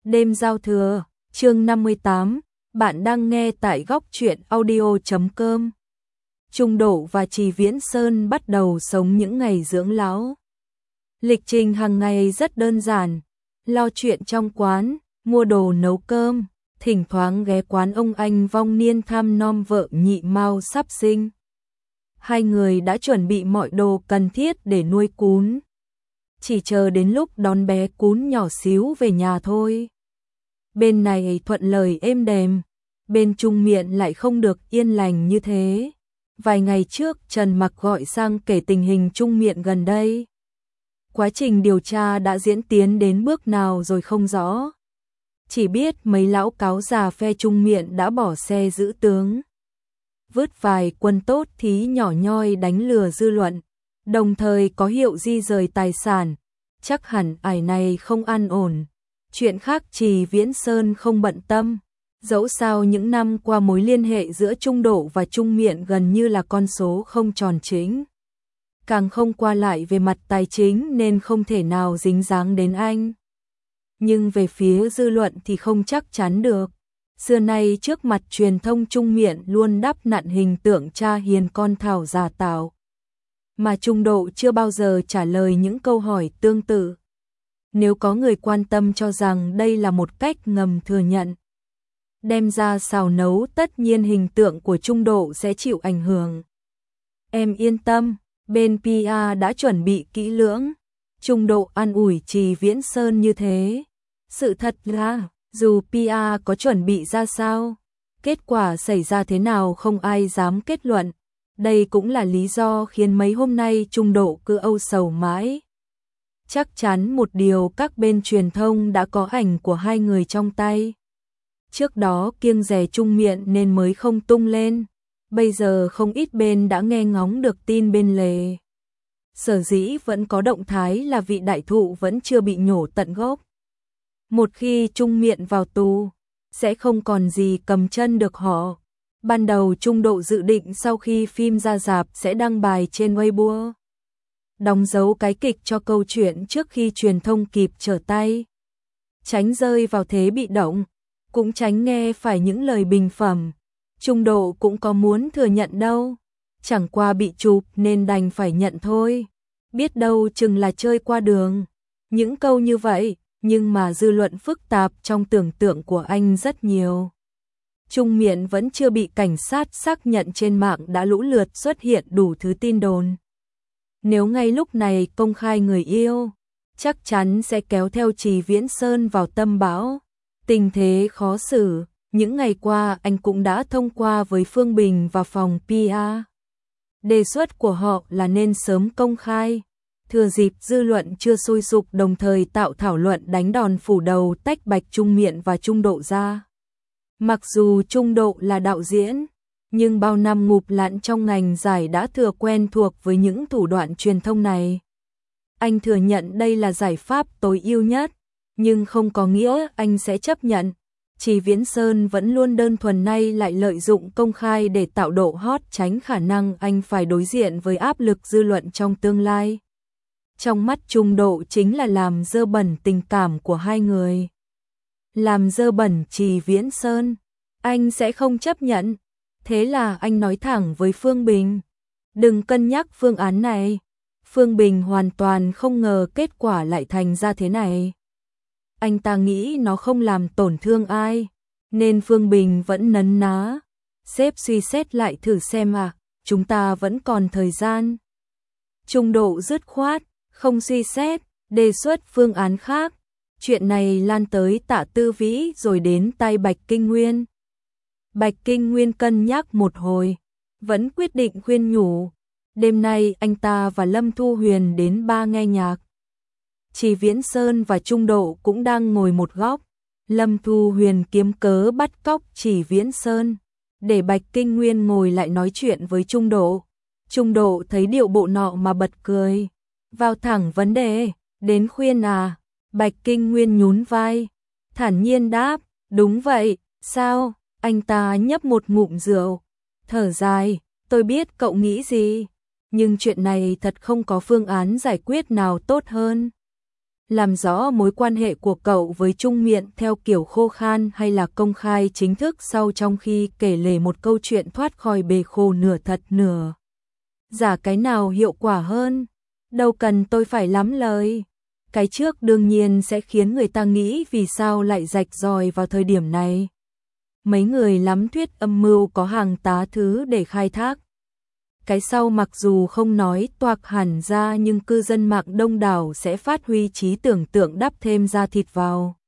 Đêm giao thừa, chương 58, bạn đang nghe tại góc truyện audio.com. Trung Độ và Trì Viễn Sơn bắt đầu sống những ngày dưỡng lão. Lịch trình hàng ngày rất đơn giản, lo chuyện trong quán, mua đồ nấu cơm, thỉnh thoảng ghé quán ông anh vong niên thăm nom vợ nhị Mao sắp sinh. Hai người đã chuẩn bị mọi đồ cần thiết để nuôi cún. Chỉ chờ đến lúc đón bé cún nhỏ xíu về nhà thôi. Bên này thuận lời êm đềm, bên Trung Miện lại không được yên lành như thế. Vài ngày trước Trần Mặc gọi sang kể tình hình Trung Miện gần đây. Quá trình điều tra đã diễn tiến đến bước nào rồi không rõ. Chỉ biết mấy lão cáo già phe Trung Miện đã bỏ xe giữ tướng. Vứt vài quân tốt thí nhỏ nhoi đánh lừa dư luận, đồng thời có hiệu di rời tài sản. Chắc hẳn ải này không an ổn. Chuyện khác Trì Viễn Sơn không bận tâm. Dẫu sao những năm qua mối liên hệ giữa Trung Độ và Trung Miện gần như là con số không tròn chính. Càng không qua lại về mặt tài chính nên không thể nào dính dáng đến anh. Nhưng về phía dư luận thì không chắc chắn được. Xưa nay trước mặt truyền thông Trung Miện luôn đắp nặn hình tượng cha hiền con thảo giả tạo. Mà Trung Độ chưa bao giờ trả lời những câu hỏi tương tự. Nếu có người quan tâm cho rằng đây là một cách ngầm thừa nhận, đem ra xào nấu, tất nhiên hình tượng của Trung Độ sẽ chịu ảnh hưởng. Em yên tâm, bên PR đã chuẩn bị kỹ lưỡng. Trung Độ an ủi Trì Viễn Sơn như thế. Sự thật là, dù PR có chuẩn bị ra sao, kết quả xảy ra thế nào không ai dám kết luận. Đây cũng là lý do khiến mấy hôm nay Trung Độ cứ âu sầu mãi. Chắc chắn một điều, các bên truyền thông đã có ảnh của hai người trong tay. Trước đó kiêng dè Trung Miện nên mới không tung lên. Bây giờ không ít bên đã nghe ngóng được tin bên lề. Sở dĩ vẫn có động thái là vị đại thụ vẫn chưa bị nhổ tận gốc. Một khi Trung Miện vào tù, sẽ không còn gì cầm chân được họ. Ban đầu Trung Độ dự định sau khi phim ra rạp sẽ đăng bài trên Weibo, đóng dấu cái kịch cho câu chuyện trước khi truyền thông kịp trở tay. Tránh rơi vào thế bị động, cũng tránh nghe phải những lời bình phẩm. Trung Độ cũng có muốn thừa nhận đâu, chẳng qua bị chụp nên đành phải nhận thôi. Biết đâu chừng là chơi qua đường. Những câu như vậy, nhưng mà dư luận phức tạp trong tưởng tượng của anh rất nhiều. Trung Miện vẫn chưa bị cảnh sát xác nhận, trên mạng đã lũ lượt xuất hiện đủ thứ tin đồn. Nếu ngay lúc này công khai người yêu, chắc chắn sẽ kéo theo Trì Viễn Sơn vào tâm bão. Tình thế khó xử, những ngày qua anh cũng đã thông qua với Phương Bình và phòng PR. Đề xuất của họ là nên sớm công khai, thừa dịp dư luận chưa sôi sục, đồng thời tạo thảo luận đánh đòn phủ đầu, tách bạch Trung Miện và Trung Độ ra. Mặc dù Trung Độ là đạo diễn, nhưng bao năm ngụp lặn trong ngành giải đã thừa quen thuộc với những thủ đoạn truyền thông này. Anh thừa nhận đây là giải pháp tối ưu nhất, nhưng không có nghĩa anh sẽ chấp nhận. Trì Viễn Sơn vẫn luôn đơn thuần, nay lại lợi dụng công khai để tạo độ hot, tránh khả năng anh phải đối diện với áp lực dư luận trong tương lai. Trong mắt Trung Độ chính là làm dơ bẩn tình cảm của hai người. Làm dơ bẩn Trì Viễn Sơn, anh sẽ không chấp nhận. Thế là anh nói thẳng với Phương Bình, đừng cân nhắc phương án này. Phương Bình hoàn toàn không ngờ kết quả lại thành ra thế này. Anh ta nghĩ nó không làm tổn thương ai, nên Phương Bình vẫn nấn ná. Sếp suy xét lại thử xem chúng ta vẫn còn thời gian. Trung Độ dứt khoát, không suy xét, đề xuất phương án khác. Chuyện này lan tới Tạ Tư Vĩ rồi đến tai Bạch Kinh Nguyên. Bạch Kinh Nguyên cân nhắc một hồi, vẫn quyết định khuyên nhủ. Đêm nay anh ta và Lâm Thu Huyền đến bar nghe nhạc. Trì Viễn Sơn và Trung Độ cũng đang ngồi một góc. Lâm Thu Huyền kiếm cớ bắt cóc Trì Viễn Sơn, để Bạch Kinh Nguyên ngồi lại nói chuyện với Trung Độ. Trung Độ thấy điệu bộ nọ mà bật cười, vào thẳng vấn đề, đến khuyên à? Bạch Kinh Nguyên nhún vai, thản nhiên đáp, đúng vậy. Sao? Anh ta nhấp một ngụm rượu, thở dài, tôi biết cậu nghĩ gì, nhưng chuyện này thật không có phương án giải quyết nào tốt hơn. làm rõ mối quan hệ của cậu với Trung Miện theo kiểu khô khan hay là công khai chính thức sau, trong khi kể lể một câu chuyện thoát khỏi bể khổ nửa thật nửa giả, cái nào hiệu quả hơn? Đâu cần tôi phải lắm lời. Cái trước đương nhiên sẽ khiến người ta nghĩ vì sao lại rạch ròi vào thời điểm này. Mấy người lắm thuyết âm mưu có hàng tá thứ để khai thác. Cái sau mặc dù không nói toạc hẳn ra, nhưng cư dân mạng đông đảo sẽ phát huy trí tưởng tượng đắp thêm da thịt vào.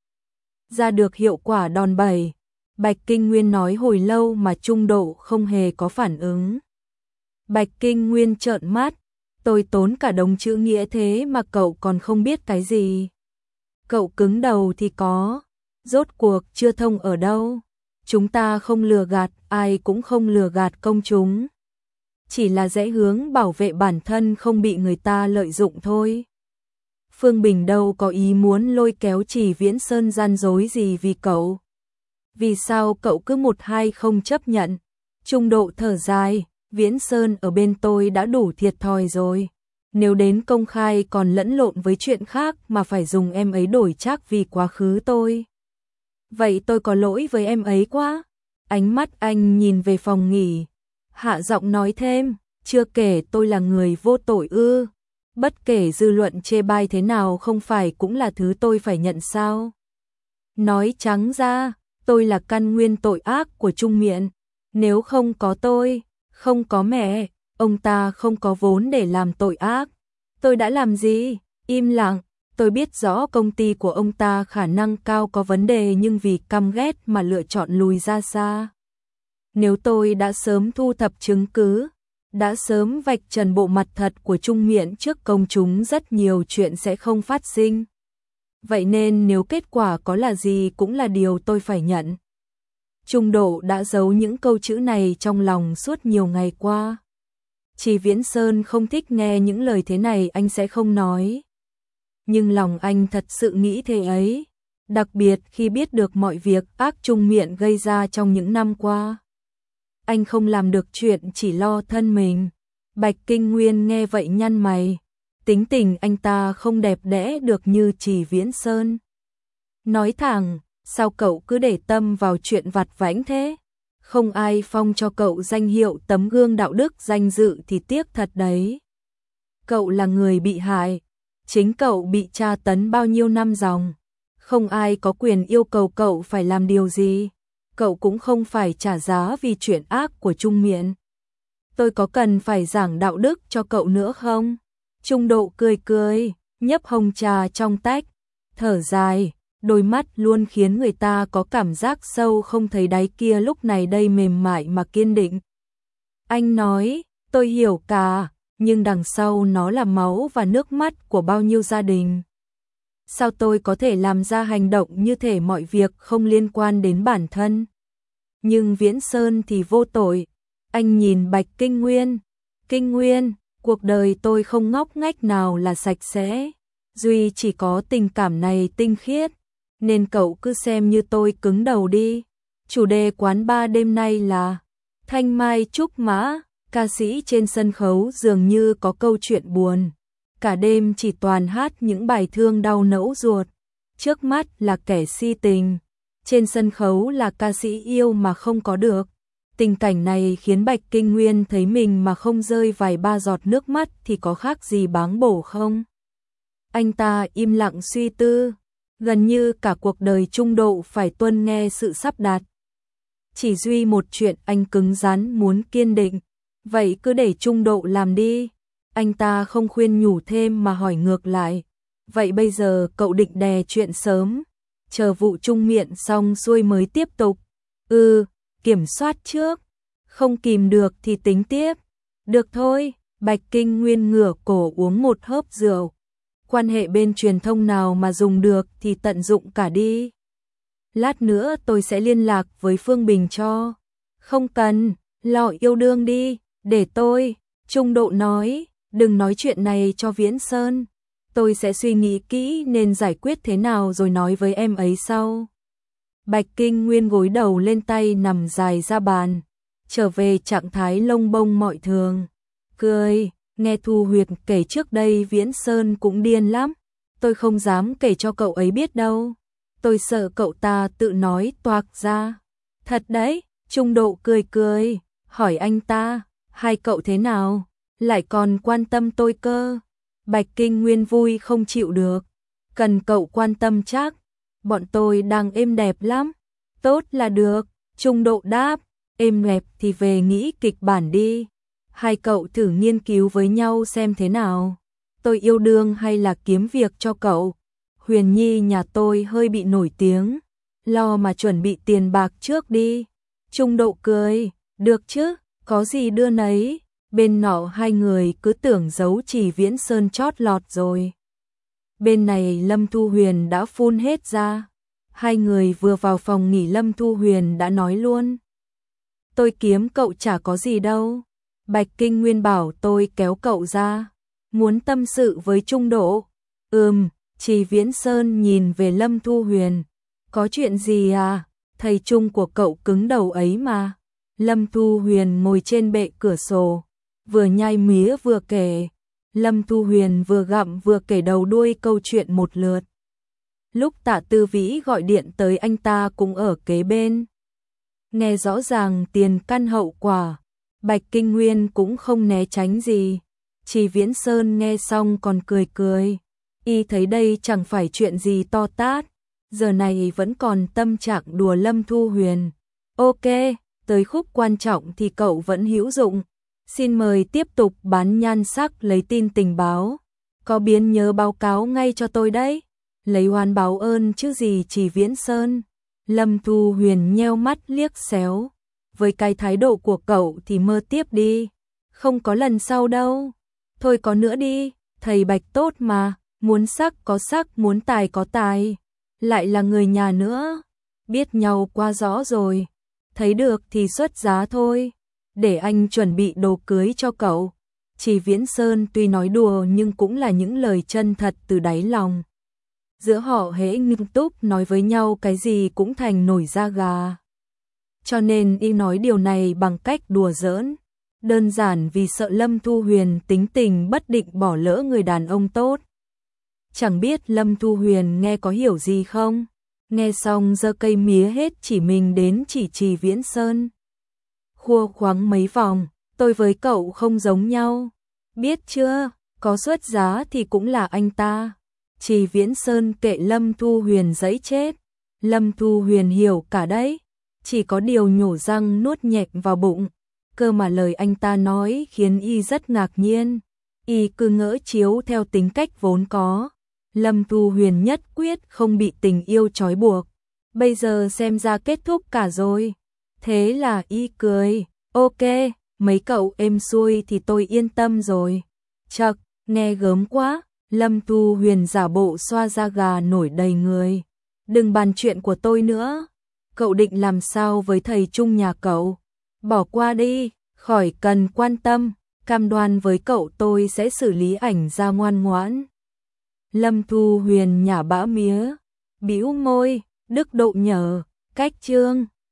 Ra được hiệu quả đòn bẩy. Bạch Kinh Nguyên nói hồi lâu mà Trung Độ không hề có phản ứng. Bạch Kinh Nguyên trợn mắt. Tôi tốn cả đống chữ nghĩa thế mà cậu còn không biết cái gì. Cậu cứng đầu thì có. Rốt cuộc chưa thông ở đâu. Chúng ta không lừa gạt, ai cũng không lừa gạt công chúng. Chỉ là rẽ hướng bảo vệ bản thân không bị người ta lợi dụng thôi. Phương Bình đâu có ý muốn lôi kéo Chỉ Viễn Sơn gian dối gì vì cậu. Vì sao cậu cứ một hai không chấp nhận? Trung Độ thở dài, Viễn Sơn ở bên tôi đã đủ thiệt thòi rồi. Nếu đến công khai còn lẫn lộn với chuyện khác mà phải dùng em ấy đổi trác vì quá khứ tôi. Vậy tôi có lỗi với em ấy quá. Ánh mắt anh nhìn về phòng nghỉ. Hạ giọng nói thêm, chưa kể tôi là người vô tội ư. Bất kể dư luận chê bai thế nào không phải cũng là thứ tôi phải nhận sao. Nói trắng ra, tôi là căn nguyên tội ác của Trung Miện. Nếu không có tôi, không có mẹ, ông ta không có vốn để làm tội ác. Tôi đã làm gì? Im lặng. Tôi biết rõ công ty của ông ta khả năng cao có vấn đề, nhưng vì căm ghét mà lựa chọn lùi ra xa. Nếu tôi đã sớm thu thập chứng cứ, đã sớm vạch trần bộ mặt thật của Trung Miện trước công chúng, rất nhiều chuyện sẽ không phát sinh. Vậy nên nếu kết quả có là gì cũng là điều tôi phải nhận. Trung Độ đã giấu những câu chữ này trong lòng suốt nhiều ngày qua. Chỉ Viễn Sơn không thích nghe những lời thế này, anh sẽ không nói. Nhưng lòng anh thật sự nghĩ thế ấy, đặc biệt khi biết được mọi việc ác Trung Miện gây ra trong những năm qua. Anh không làm được chuyện chỉ lo thân mình. Bạch Kinh Nguyên nghe vậy nhăn mày. Tính tình anh ta không đẹp đẽ được như Chỉ Viễn Sơn. Nói thẳng, sao cậu cứ để tâm vào chuyện vặt vãnh thế? Không ai phong cho cậu danh hiệu tấm gương đạo đức danh dự thì tiếc thật đấy. Cậu là người bị hại. Chính cậu bị tra tấn bao nhiêu năm dòng. Không ai có quyền yêu cầu cậu phải làm điều gì. Cậu cũng không phải trả giá vì chuyện ác của Trung Miện. Tôi có cần phải giảng đạo đức cho cậu nữa không? Trung Độ cười cười, nhấp hồng trà trong tách, thở dài, đôi mắt luôn khiến người ta có cảm giác sâu không thấy đáy kia lúc này đây mềm mại mà kiên định. Anh nói, tôi hiểu cả, nhưng đằng sau nó là máu và nước mắt của bao nhiêu gia đình. Sao tôi có thể làm ra hành động như thể mọi việc không liên quan đến bản thân? Nhưng Viễn Sơn thì vô tội. Anh nhìn Bạch Kinh Nguyên. Kinh Nguyên, cuộc đời tôi không ngóc ngách nào là sạch sẽ. Duy chỉ có tình cảm này tinh khiết. Nên cậu cứ xem như tôi cứng đầu đi. Chủ đề quán bar đêm nay là Thanh Mai Trúc Mã. Ca sĩ trên sân khấu dường như có câu chuyện buồn. Cả đêm chỉ toàn hát những bài thương đau nẫu ruột. Trước mắt là kẻ si tình. Trên sân khấu là ca sĩ yêu mà không có được. Tình cảnh này khiến Bạch Kinh Nguyên thấy mình mà không rơi vài ba giọt nước mắt thì có khác gì báng bổ không? Anh ta im lặng suy tư. Gần như cả cuộc đời Trung Độ phải tuân nghe sự sắp đặt. Chỉ duy một chuyện anh cứng rắn muốn kiên định. Vậy cứ để Trung Độ làm đi. Anh ta không khuyên nhủ thêm mà hỏi ngược lại. Vậy bây giờ cậu định đè chuyện sớm, chờ vụ Trung Miện xong xuôi mới tiếp tục? Kiểm soát trước. Không kìm được thì tính tiếp. Được thôi. Bạch Kinh Nguyên ngửa cổ uống một hớp rượu. Quan hệ bên truyền thông nào mà dùng được thì tận dụng cả đi. Lát nữa tôi sẽ liên lạc với Phương Bình cho. Không cần, lo yêu đương đi, để tôi. Trung Độ nói, đừng nói chuyện này cho Viễn Sơn. Tôi sẽ suy nghĩ kỹ nên giải quyết thế nào rồi nói với em ấy sau. Bạch Kinh Nguyên gối đầu lên tay nằm dài ra bàn, trở về trạng thái lông bông mọi thường. Cười, nghe Thu Huyệt kể trước đây Viễn Sơn cũng điên lắm. tôi không dám kể cho cậu ấy biết đâu. Tôi sợ cậu ta tự nói toạc ra. Thật đấy, Trung Độ cười cười, hỏi anh ta, hai cậu thế nào, lại còn quan tâm tôi cơ. Bạch Kinh Nguyên vui không chịu được, cần cậu quan tâm chắc, bọn tôi đang êm đẹp lắm. Tốt là được, Trung Độ đáp, êm đẹp thì về nghĩ kịch bản đi. Hai cậu thử nghiên cứu với nhau xem thế nào. Tôi yêu đương hay là kiếm việc cho cậu? Huyền Nhi nhà tôi hơi bị nổi tiếng, lo mà chuẩn bị tiền bạc trước đi. Trung Độ cười, được chứ, có gì đưa nấy. Bên nọ hai người cứ tưởng giấu Chỉ Viễn Sơn chót lọt rồi. Bên này Lâm Thu Huyền đã phun hết ra. Hai người vừa vào phòng nghỉ Lâm Thu Huyền đã nói luôn. Tôi kiếm cậu chả có gì đâu. Bạch Kinh Nguyên bảo tôi kéo cậu ra. Muốn tâm sự với Trung Độ. Chỉ Viễn Sơn nhìn về Lâm Thu Huyền. Có chuyện gì à? Thầy Trung của cậu cứng đầu ấy mà. Lâm Thu Huyền ngồi trên bệ cửa sổ, vừa nhai mía vừa kể. Lâm Thu Huyền vừa gặm vừa kể đầu đuôi câu chuyện một lượt. Lúc Tạ Tư Vĩ gọi điện tới anh ta cũng ở kế bên. Nghe rõ ràng tiền căn hậu quả, Bạch Kinh Nguyên cũng không né tránh gì. Chỉ Viễn Sơn nghe xong còn cười cười. Y thấy đây chẳng phải chuyện gì to tát, giờ này vẫn còn tâm trạng đùa Lâm Thu Huyền. Ok, tới khúc quan trọng thì cậu vẫn hữu dụng. Xin mời tiếp tục bán nhan sắc lấy tin tình báo. Có biến nhớ báo cáo ngay cho tôi đấy. Lấy oan báo ơn chứ gì Chỉ Viễn Sơn. Lâm Thu Huyền nheo mắt liếc xéo. Với cái thái độ của cậu thì mơ tiếp đi. Không có lần sau đâu. Thôi có nữa đi, thầy Bạch tốt mà. Muốn sắc có sắc, muốn tài có tài. Lại là người nhà nữa. Biết nhau quá rõ rồi. Thấy được thì xuất giá thôi. Để anh chuẩn bị đồ cưới cho cậu. Chỉ Viễn Sơn tuy nói đùa nhưng cũng là những lời chân thật từ đáy lòng. Giữa họ hễ nghiêm túc nói với nhau cái gì cũng thành nổi da gà. Cho nên y nói điều này bằng cách đùa giỡn. Đơn giản vì sợ Lâm Thu Huyền tính tình bất định bỏ lỡ người đàn ông tốt. Chẳng biết Lâm Thu Huyền nghe có hiểu gì không? Nghe xong giơ cây mía hết chỉ mình đến Chỉ Viễn Sơn. Khua khoáng mấy vòng, tôi với cậu không giống nhau. Biết chưa, có xuất giá thì cũng là anh ta. Chỉ Viễn Sơn kệ Lâm Thu Huyền giấy chết. Lâm Thu Huyền hiểu cả đấy. Chỉ có điều nhổ răng nuốt nhẹt vào bụng. Cơ mà lời anh ta nói khiến y rất ngạc nhiên. Y cứ ngỡ chiếu theo tính cách vốn có. Lâm Thu Huyền nhất quyết không bị tình yêu trói buộc. Bây giờ xem ra kết thúc cả rồi. Thế là y cười. Ok, mấy cậu êm xuôi thì tôi yên tâm rồi. Chậc, nghe gớm quá. Lâm Thu Huyền giả bộ xoa da gà nổi đầy người. Đừng bàn chuyện của tôi nữa. Cậu định làm sao với thầy Trung nhà cậu? Bỏ qua đi, khỏi cần quan tâm. Cam đoan với cậu tôi sẽ xử lý ảnh ra ngoan ngoãn. Lâm Thu Huyền nhả bã mía, bĩu môi, Đức Độ nhờ, cách chương.